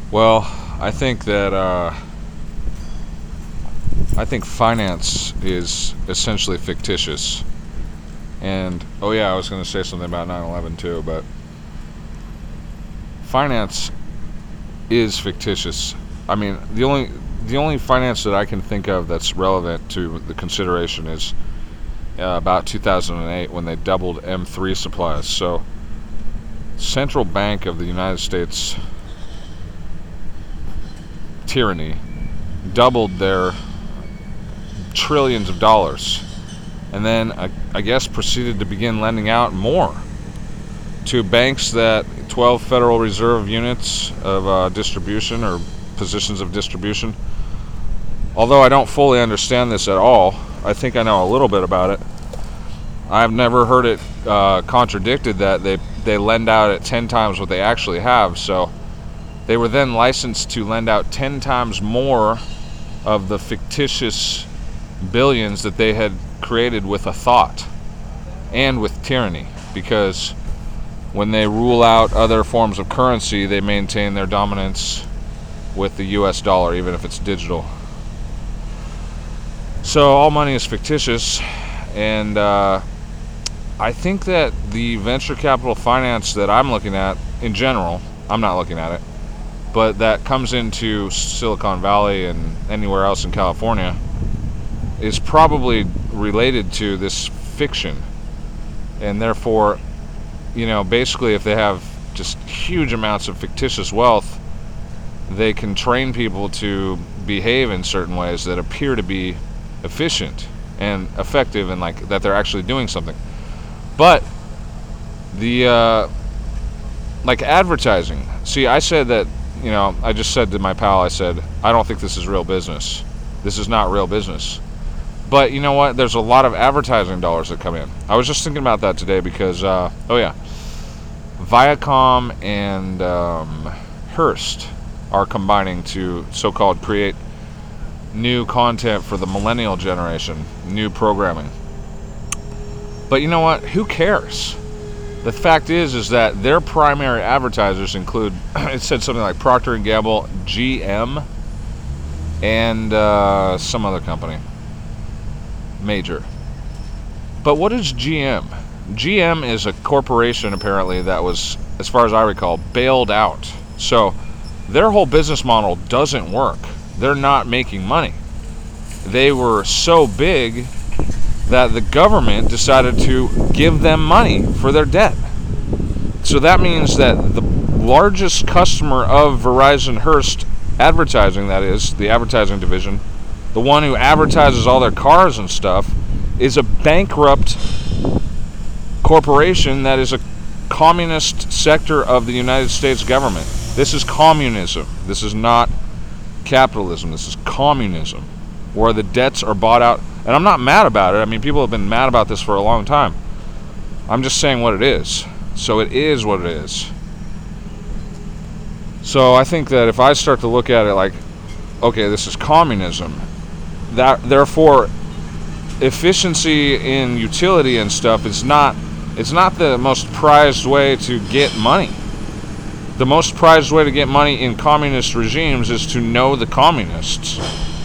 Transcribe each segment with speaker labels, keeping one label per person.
Speaker 1: Well, I think that I think finance is essentially fictitious. And oh yeah, I was going to say something about 9/11 too, but finance is fictitious. I mean, the only finance that I can think of that's relevant to the consideration is about 2008 when they doubled M3 supplies. So, Central Bank of the United States tyranny doubled their trillions of dollars, and then I guess proceeded to begin lending out more to banks that 12 Federal Reserve units of distribution or positions of distribution. Although I don't fully understand this at all, I think I know a little bit about it. I've never heard it contradicted that they lend out at 10 times what they actually have. So they were then licensed to lend out 10 times more of the fictitious billions that they had created with a thought and with tyranny, because when they rule out other forms of currency, they maintain their dominance with the US dollar, even if it's digital. So all money is fictitious, and I think that the venture capital finance that I'm looking at in general, I'm not looking at it, but that comes into Silicon Valley and anywhere else in California, is probably related to this fiction. And therefore, basically if they have just huge amounts of fictitious wealth, they can train people to behave in certain ways that appear to be efficient and effective, and like that they're actually doing something. But the like advertising. See, I said that, I just said to my pal, I said, I don't think this is real business. This is not real business. But you know what? There's a lot of advertising dollars that come in. I was just thinking about that today because, Viacom and Hearst are combining to so-called create new content for the millennial generation, new programming. But you know what? Who cares? The fact is that their primary advertisers include, it said something like Procter & Gamble, GM, and some other company. Major. But what is GM? GM is a corporation apparently that was, as far as I recall, bailed out. So their whole business model doesn't work. They're not making money. They were so big that the government decided to give them money for their debt. So that means that the largest customer of Verizon Hearst advertising, that is, the advertising division, the one who advertises all their cars and stuff, is a bankrupt corporation that is a communist sector of the United States government. This is communism. This is not capitalism. This is communism, where the debts are bought out. And I'm not mad about it. I mean, people have been mad about this for a long time. I'm just saying what it is. So it is what it is. So I think that if I start to look at it like, okay, this is communism, that therefore efficiency in utility and stuff is not, it's not the most prized way to get money. The most prized way to get money in communist regimes is to know the communists.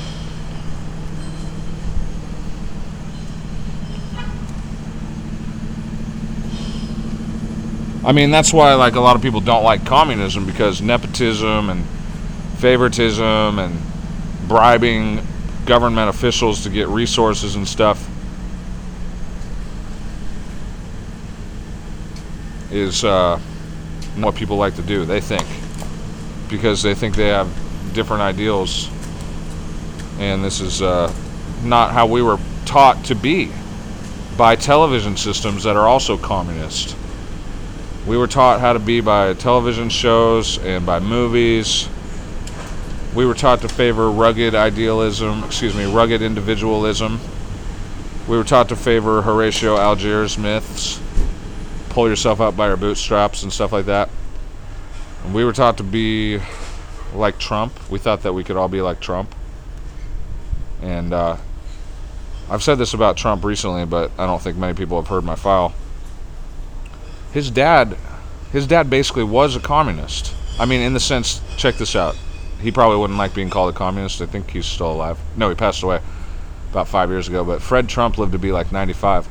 Speaker 1: I mean, that's why like a lot of people don't like communism, because nepotism and favoritism and bribing government officials to get resources and stuff is what people like to do, they think, because they think they have different ideals, and this is not how we were taught to be by television systems that are also communist. We were taught how to be by television shows and by movies. We were taught to favor rugged individualism. We were taught to favor Horatio Algiers myths, pull yourself up by your bootstraps and stuff like that. And we were taught to be like Trump. We thought that we could all be like Trump. And I've said this about Trump recently, but I don't think many people have heard my file. His dad basically was a communist. I mean, in the sense, check this out. He probably wouldn't like being called a communist. I think he's still alive. No, he passed away about 5 years ago. But Fred Trump lived to be like 95.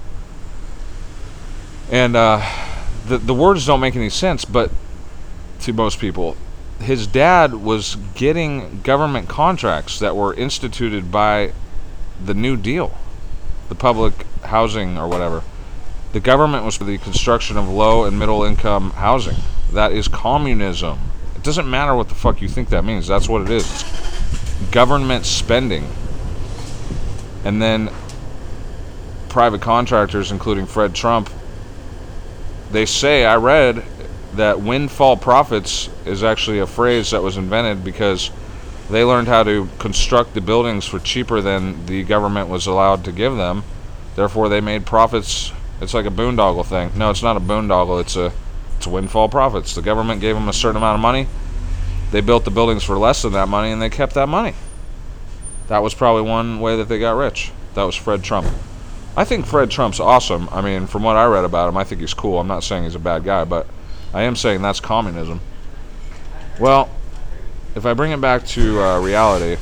Speaker 1: And the words don't make any sense, but to most people, his dad was getting government contracts that were instituted by the New Deal, the public housing or whatever. The government was for the construction of low and middle income housing. That is communism. It doesn't matter what the fuck you think that means. That's what it is. It's government spending. And then private contractors, including Fred Trump, they say, I read, that windfall profits is actually a phrase that was invented because they learned how to construct the buildings for cheaper than the government was allowed to give them. Therefore, they made profits. It's like a boondoggle thing. No, it's not a boondoggle. It's windfall profits. The government gave them a certain amount of money. They built the buildings for less than that money, and they kept that money. That was probably one way that they got rich. That was Fred Trump. I think Fred Trump's awesome. I mean, from what I read about him, I think he's cool. I'm not saying he's a bad guy, but I am saying that's communism. Well, if I bring it back to reality,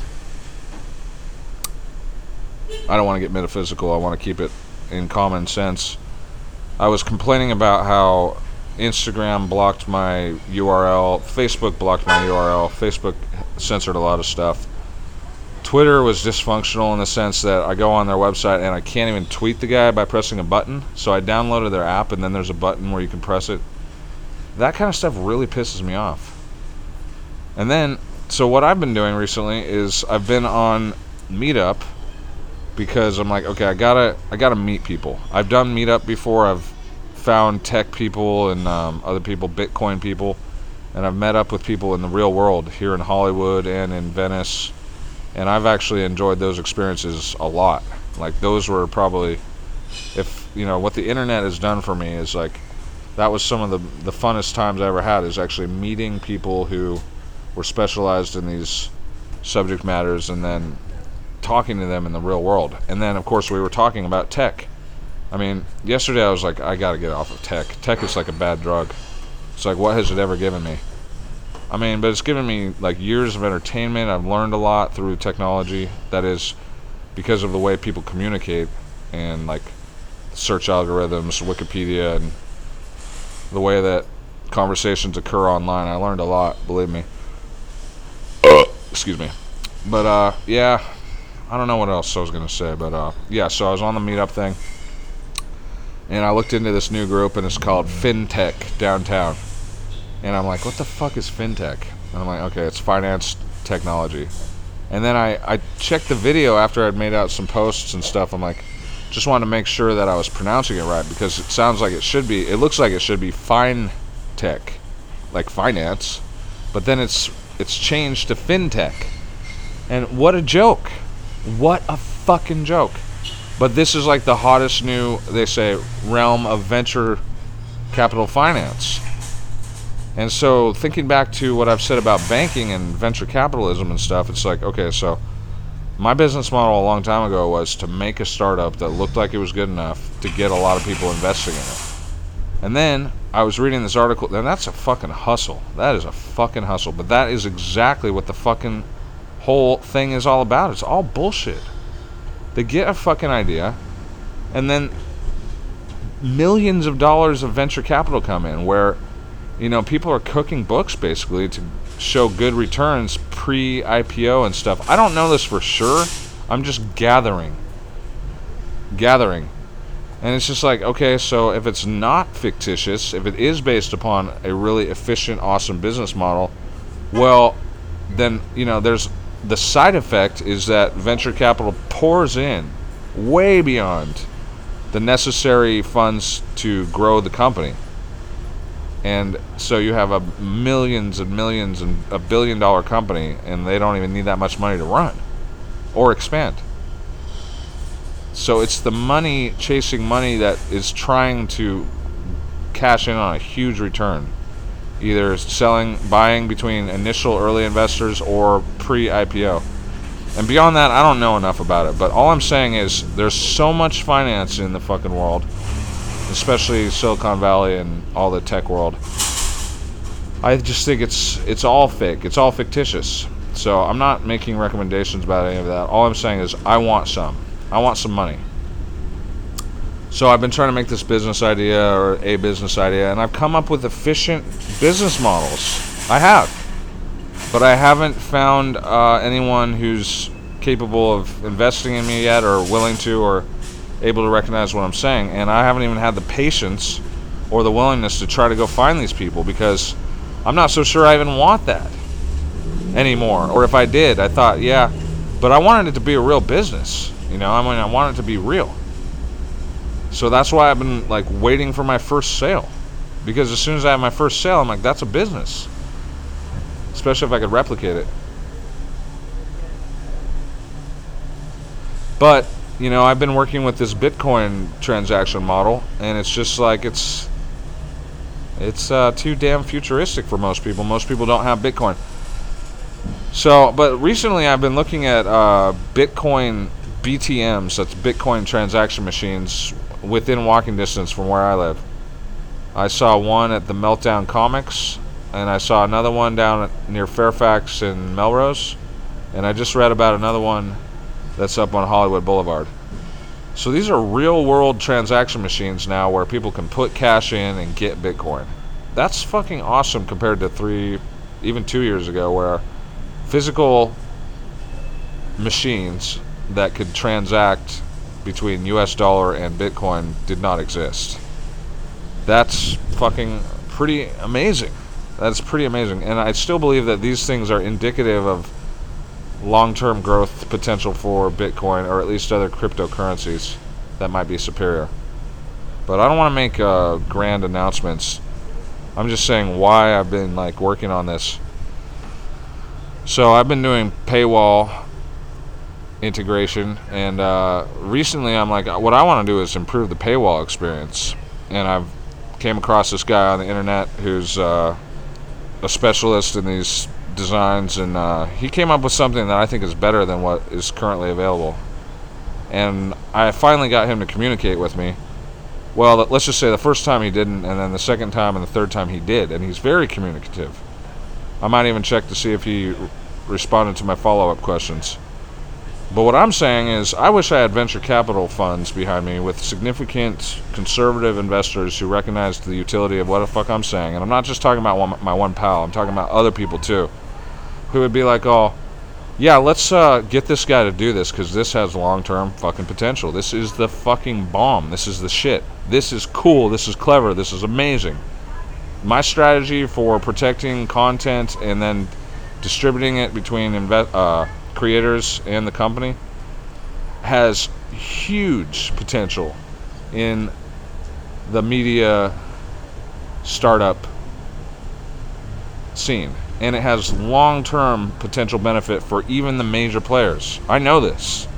Speaker 1: I don't want to get metaphysical. I want to keep it in common sense. I was complaining about how Instagram blocked my URL, Facebook blocked my URL, Facebook censored a lot of stuff. Twitter was dysfunctional in the sense that I go on their website and I can't even tweet the guy by pressing a button. So I downloaded their app and then there's a button where you can press it. That kind of stuff really pisses me off. And then, so what I've been doing recently is I've been on Meetup because I'm like, okay, I gotta meet people. I've done Meetup before. I've found tech people and other people, Bitcoin people, and I've met up with people in the real world here in Hollywood and in Venice, and I've actually enjoyed those experiences a lot. Like, those were probably, if you know what the internet has done for me, is like, that was some of the funnest times I ever had, is actually meeting people who were specialized in these subject matters and then talking to them in the real world. And then of course we were talking about tech. I mean, yesterday I was like, I gotta get off of tech. Tech is like a bad drug. It's like, what has it ever given me? I mean, but it's given me like years of entertainment. I've learned a lot through technology. That is because of the way people communicate and like search algorithms, Wikipedia, and the way that conversations occur online. I learned a lot, believe me. Excuse me. But yeah, I don't know what else I was gonna say, but yeah, so I was on the Meetup thing and I looked into this new group and it's called FinTech Downtown. And I'm like, what the fuck is FinTech? And I'm like, okay, it's finance technology. And then I checked the video after I'd made out some posts and stuff. I'm like, just wanted to make sure that I was pronouncing it right, because it sounds like it should be, it looks like it should be fine tech, like finance, but then it's changed to FinTech. And what a joke. What a fucking joke. But this is like the hottest new, they say, realm of venture capital finance. And so thinking back to what I've said about banking and venture capitalism and stuff, it's like, okay, so my business model a long time ago was to make a startup that looked like it was good enough to get a lot of people investing in it. And then I was reading this article, and that's a fucking hustle. That is a fucking hustle. But that is exactly what the fucking whole thing is all about. It's all bullshit. They get a fucking idea, and then millions of dollars of venture capital come in where, you know, people are cooking books basically to show good returns pre-IPO and stuff. I don't know this for sure. I'm just gathering. And it's just like, okay, so if it's not fictitious, if it is based upon a really efficient, awesome business model, well, then, you know, there's the side effect is that venture capital pours in way beyond the necessary funds to grow the company. And so you have a millions and millions and a $1 billion company, and they don't even need that much money to run or expand. So it's the money chasing money that is trying to cash in on a huge return, either buying between initial early investors or pre-IPO. And beyond that, I don't know enough about it, but all I'm saying is there's so much finance in the fucking world, especially Silicon Valley and all the tech world, I just think it's all fake. It's all fictitious. So I'm not making recommendations about any of that. All I'm saying is I want some. I want some money. So I've been trying to make this business idea or a business idea, and I've come up with efficient business models. I have. But I haven't found anyone who's capable of investing in me yet, or willing to, or able to recognize what I'm saying. And I haven't even had the patience or the willingness to try to go find these people, because I'm not so sure I even want that anymore. Or if I did, I thought, yeah, but I wanted it to be a real business. You know, I mean, I want it to be real. So that's why I've been like waiting for my first sale, because as soon as I have my first sale, I'm like, that's a business, especially if I could replicate it. But you know, I've been working with this Bitcoin transaction model, and it's just like it's too damn futuristic for most people. Most people don't have Bitcoin. So, but recently I've been looking at Bitcoin BTMs, that's Bitcoin transaction machines, within walking distance from where I live. I saw one at the Meltdown Comics, and I saw another one down near Fairfax and Melrose, and I just read about another one that's up on Hollywood Boulevard. So these are real world transaction machines now where people can put cash in and get Bitcoin. That's fucking awesome compared to even 2 years ago, where physical machines that could transact between US dollar and Bitcoin did not exist. That's fucking pretty amazing. That's pretty amazing. And I still believe that these things are indicative of long-term growth potential for Bitcoin, or at least other cryptocurrencies that might be superior. But I don't want to make grand announcements. I'm just saying why I've been like working on this. So I've been doing paywall integration, and recently I'm like, what I want to do is improve the paywall experience. And I've came across this guy on the internet who's a specialist in these designs, and he came up with something that I think is better than what is currently available. And I finally got him to communicate with me. Well, let's just say the first time he didn't, and then the second time and the third time he did, and he's very communicative. I might even check to see if he responded to my follow-up questions. But what I'm saying is, I wish I had venture capital funds behind me with significant conservative investors who recognized the utility of what the fuck I'm saying. And I'm not just talking about my one pal, I'm talking about other people too, who would be like, oh, yeah, let's get this guy to do this, because this has long-term fucking potential. This is the fucking bomb. This is the shit. This is cool. This is clever. This is amazing. My strategy for protecting content and then distributing it between creators and the company has huge potential in the media startup scene, and it has long-term potential benefit for even the major players. I know this.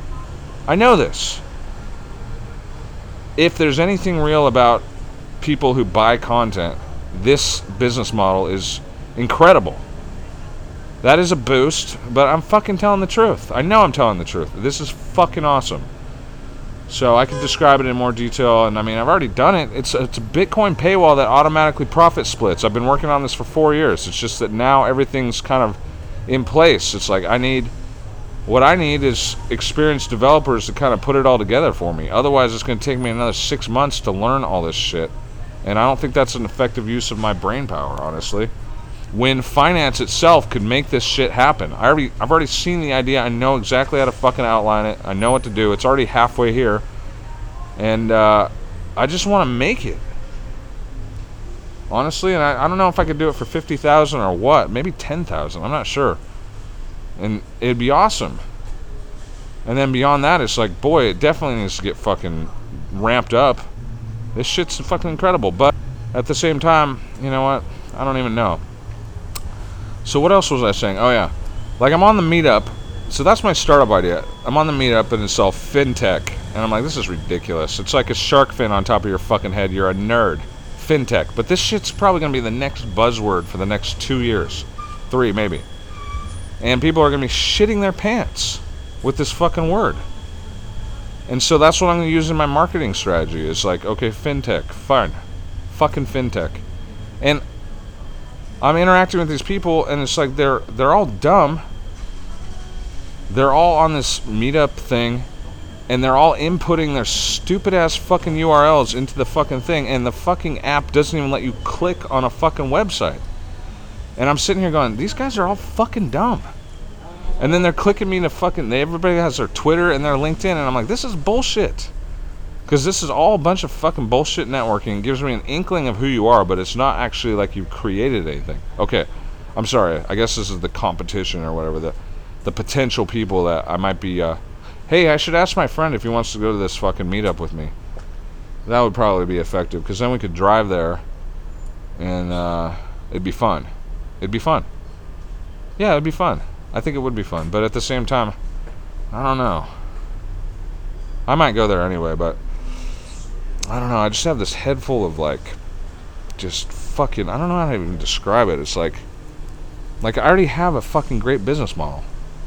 Speaker 1: If there's anything real about people who buy content, this business model is incredible. That is a boost, but I'm fucking telling the truth. I know I'm telling the truth. This is fucking awesome. So I can describe it in more detail, and I mean, I've already done it. It's a Bitcoin paywall that automatically profit splits. I've been working on this for 4 years. It's just that now everything's kind of in place. It's like what I need is experienced developers to kind of put it all together for me. Otherwise, it's going to take me another 6 months to learn all this shit. And I don't think that's an effective use of my brain power, honestly. When finance itself could make this shit happen. I've already seen the idea. I know exactly how to fucking outline it. I know what to do. It's already halfway here. And I just want to make it. Honestly, and I don't know if I could do it for 50,000 or what. Maybe 10,000. I'm not sure. And it'd be awesome. And then beyond that, it's like, boy, it definitely needs to get fucking ramped up. This shit's fucking incredible. But at the same time, you know what? I don't even know. So what else was I saying? Oh yeah, like I'm on the meetup. So that's my startup idea. I'm on the meetup and it's all fintech, and I'm like, this is ridiculous. It's like a shark fin on top of your fucking head. You're a nerd. Fintech, but this shit's probably gonna be the next buzzword for the next 2 years, 3 maybe. And people are gonna be shitting their pants with this fucking word. And so that's what I'm gonna use in my marketing strategy. It's like, okay, fintech, fine, fucking fintech, and I'm interacting with these people, and it's like they're all dumb. They're all on this meetup thing, and they're all inputting their stupid ass fucking URLs into the fucking thing, and the fucking app doesn't even let you click on a fucking website. And I'm sitting here going, these guys are all fucking dumb. And then they're clicking me to fucking, everybody has their Twitter and their LinkedIn, and I'm like, this is bullshit. Because this is all a bunch of fucking bullshit networking. It gives me an inkling of who you are, but it's not actually like you've created anything. Okay, I'm sorry. I guess this is the competition or whatever, the potential people that I might be, hey, I should ask my friend if he wants to go to this fucking meetup with me. That would probably be effective, because then we could drive there, and it'd be fun. It'd be fun. Yeah, it'd be fun. I think it would be fun, but at the same time, I don't know. I might go there anyway, but I don't know. I just have this head full of like, just fucking, I don't know how to even describe it. It's like I already have a fucking great business model.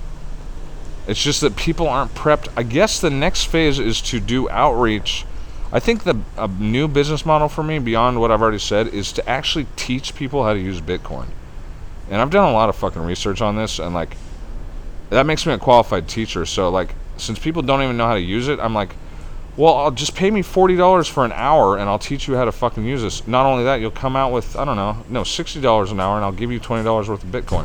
Speaker 1: It's just that people aren't prepped. I guess the next phase is to do outreach. I think a new business model for me, beyond what I've already said, is to actually teach people how to use Bitcoin. And I've done a lot of fucking research on this, and like, that makes me a qualified teacher. So like, since people don't even know how to use it, I'm like, well, I'll just pay me $40 for an hour, and I'll teach you how to fucking use this. Not only that, you'll come out with, I don't know, no, $60 an hour, and I'll give you $20 worth of Bitcoin.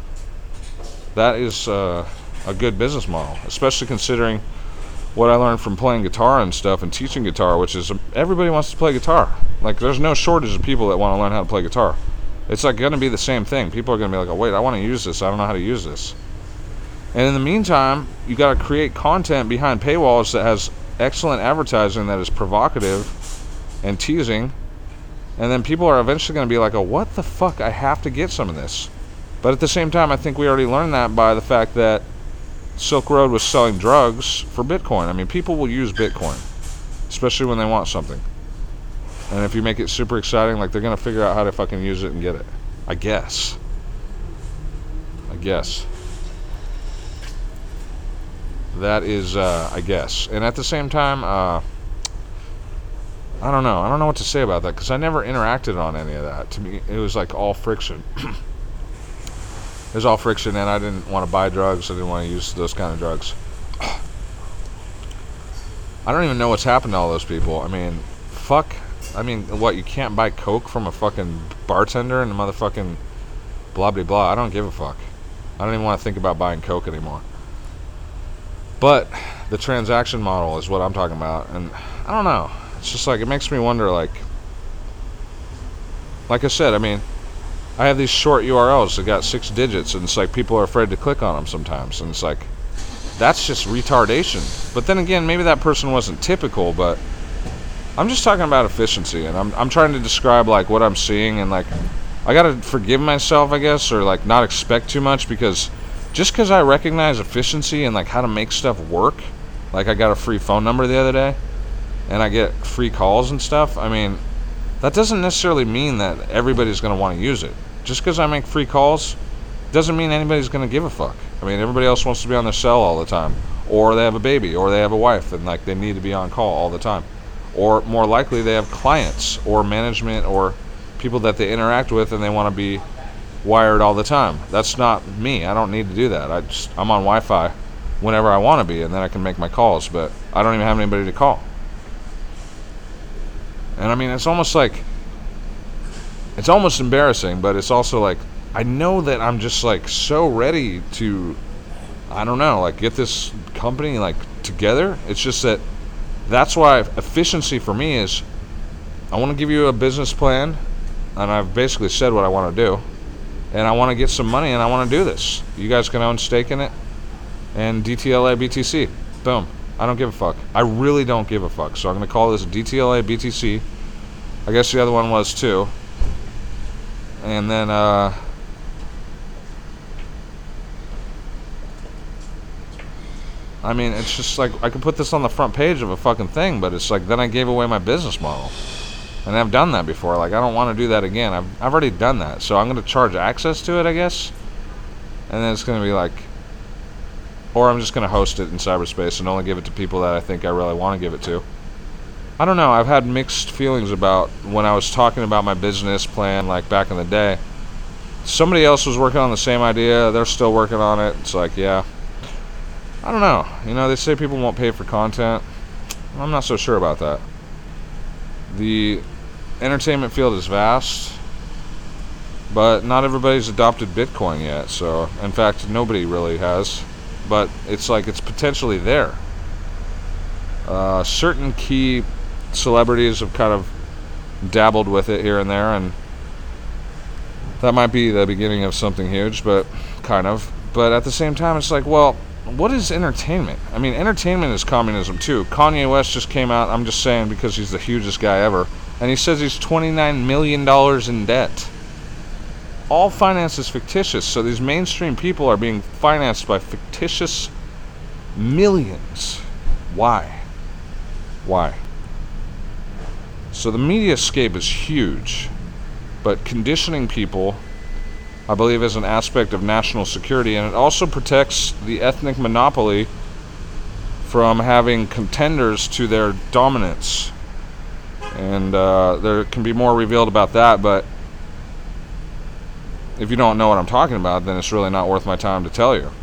Speaker 1: That is a good business model, especially considering what I learned from playing guitar and stuff and teaching guitar, which is everybody wants to play guitar. Like, there's no shortage of people that want to learn how to play guitar. It's like going to be the same thing. People are going to be like, oh, wait, I want to use this. I don't know how to use this. And in the meantime, you got to create content behind paywalls that has excellent advertising that is provocative and teasing. And then people are eventually going to be like, oh, what the fuck? I have to get some of this. But at the same time, I think we already learned that by the fact that Silk Road was selling drugs for Bitcoin. I mean, people will use Bitcoin, especially when they want something. And if you make it super exciting, like, they're going to figure out how to fucking use it and get it. I guess. That is, I guess. And at the same time, I don't know. I don't know what to say about that, because I never interacted on any of that. To me, it was like all friction. It was all friction, and I didn't want to buy drugs. I didn't want to use those kind of drugs. I don't even know what's happened to all those people. I mean, fuck. I mean, what, you can't buy Coke from a fucking bartender and a motherfucking blah, blah, blah. I don't give a fuck. I don't even want to think about buying Coke anymore. But the transaction model is what I'm talking about. And I don't know. It's just like, it makes me wonder, like I said, I mean, I have these short URLs that got 6 digits, and it's like people are afraid to click on them sometimes. And it's like, that's just retardation. But then again, maybe that person wasn't typical, but I'm just talking about efficiency, and I'm trying to describe like what I'm seeing, and like, I gotta forgive myself, I guess, or like not expect too much, because just because I recognize efficiency and like how to make stuff work, like I got a free phone number the other day, and I get free calls and stuff. I mean, that doesn't necessarily mean that everybody's gonna want to use it. Just because I make free calls doesn't mean anybody's gonna give a fuck. I mean, everybody else wants to be on their cell all the time, or they have a baby, or they have a wife, and like they need to be on call all the time. Or more likely, they have clients or management or people that they interact with, and they want to be wired all the time. That's not me. I don't need to do that. I'm on Wi-Fi whenever I want to be, and then I can make my calls, but I don't even have anybody to call. And I mean, it's almost embarrassing, but it's also like, I know that I'm just like so ready to, I don't know, like get this company like together. It's just that that's why efficiency for me is, I want to give you a business plan, and I've basically said what I want to do, and I want to get some money, and I want to do this. You guys can own stake in it, and DTLA BTC. Boom. I don't give a fuck. I really don't give a fuck. So I'm going to call this DTLA BTC. I guess the other one was too. And then, I mean, it's just like, I could put this on the front page of a fucking thing, but it's like, then I gave away my business model. And I've done that before. Like, I don't want to do that again. I've already done that. So I'm going to charge access to it, I guess. And then it's going to be like, or I'm just going to host it in cyberspace and only give it to people that I think I really want to give it to. I don't know. I've had mixed feelings about when I was talking about my business plan, like back in the day. somebody else was working on the same idea. They're still working on it. It's like, yeah, I don't know. They say people won't pay for content. I'm not so sure about that. The entertainment field is vast, but not everybody's adopted Bitcoin yet. So, in fact, nobody really has. But it's like it's potentially there. Certain key celebrities have kind of dabbled with it here and there, and that might be the beginning of something huge, but kind of. But at the same time, it's like, well, what is entertainment? I mean, entertainment is communism too. Kanye West just came out, I'm just saying because he's the hugest guy ever, and he says he's $29 million in debt. All finance is fictitious, so these mainstream people are being financed by fictitious millions. Why? So the media scape is huge, but conditioning people, I believe, is an aspect of national security, and it also protects the ethnic monopoly from having contenders to their dominance. And there can be more revealed about that, but if you don't know what I'm talking about, then it's really not worth my time to tell you.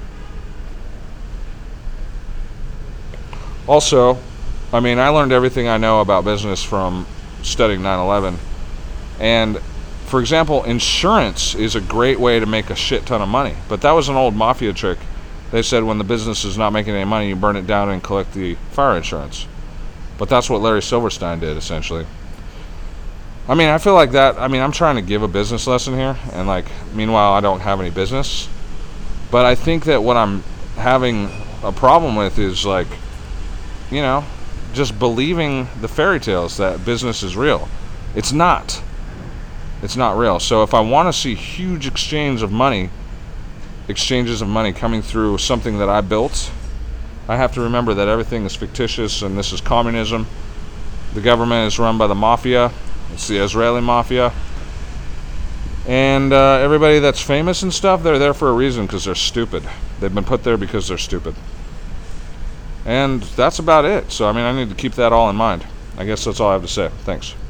Speaker 1: Also, I mean, I learned everything I know about business from studying 9/11. And, for example, insurance is a great way to make a shit ton of money. But that was an old mafia trick. They said when the business is not making any money, you burn it down and collect the fire insurance. But that's what Larry Silverstein did, essentially. I mean, I feel like that. I mean, I'm trying to give a business lesson here. And, meanwhile, I don't have any business. But I think that what I'm having a problem with is, just believing the fairy tales that business is real. It's not. It's not real. So if I want to see huge exchanges of money coming through something that I built, I have to remember that everything is fictitious, and this is communism. The government is run by the mafia. It's the Israeli mafia. And everybody that's famous and stuff, they're there for a reason because they're stupid. They've been put there because they're stupid. And that's about it. So, I mean, I need to keep that all in mind. I guess that's all I have to say. Thanks.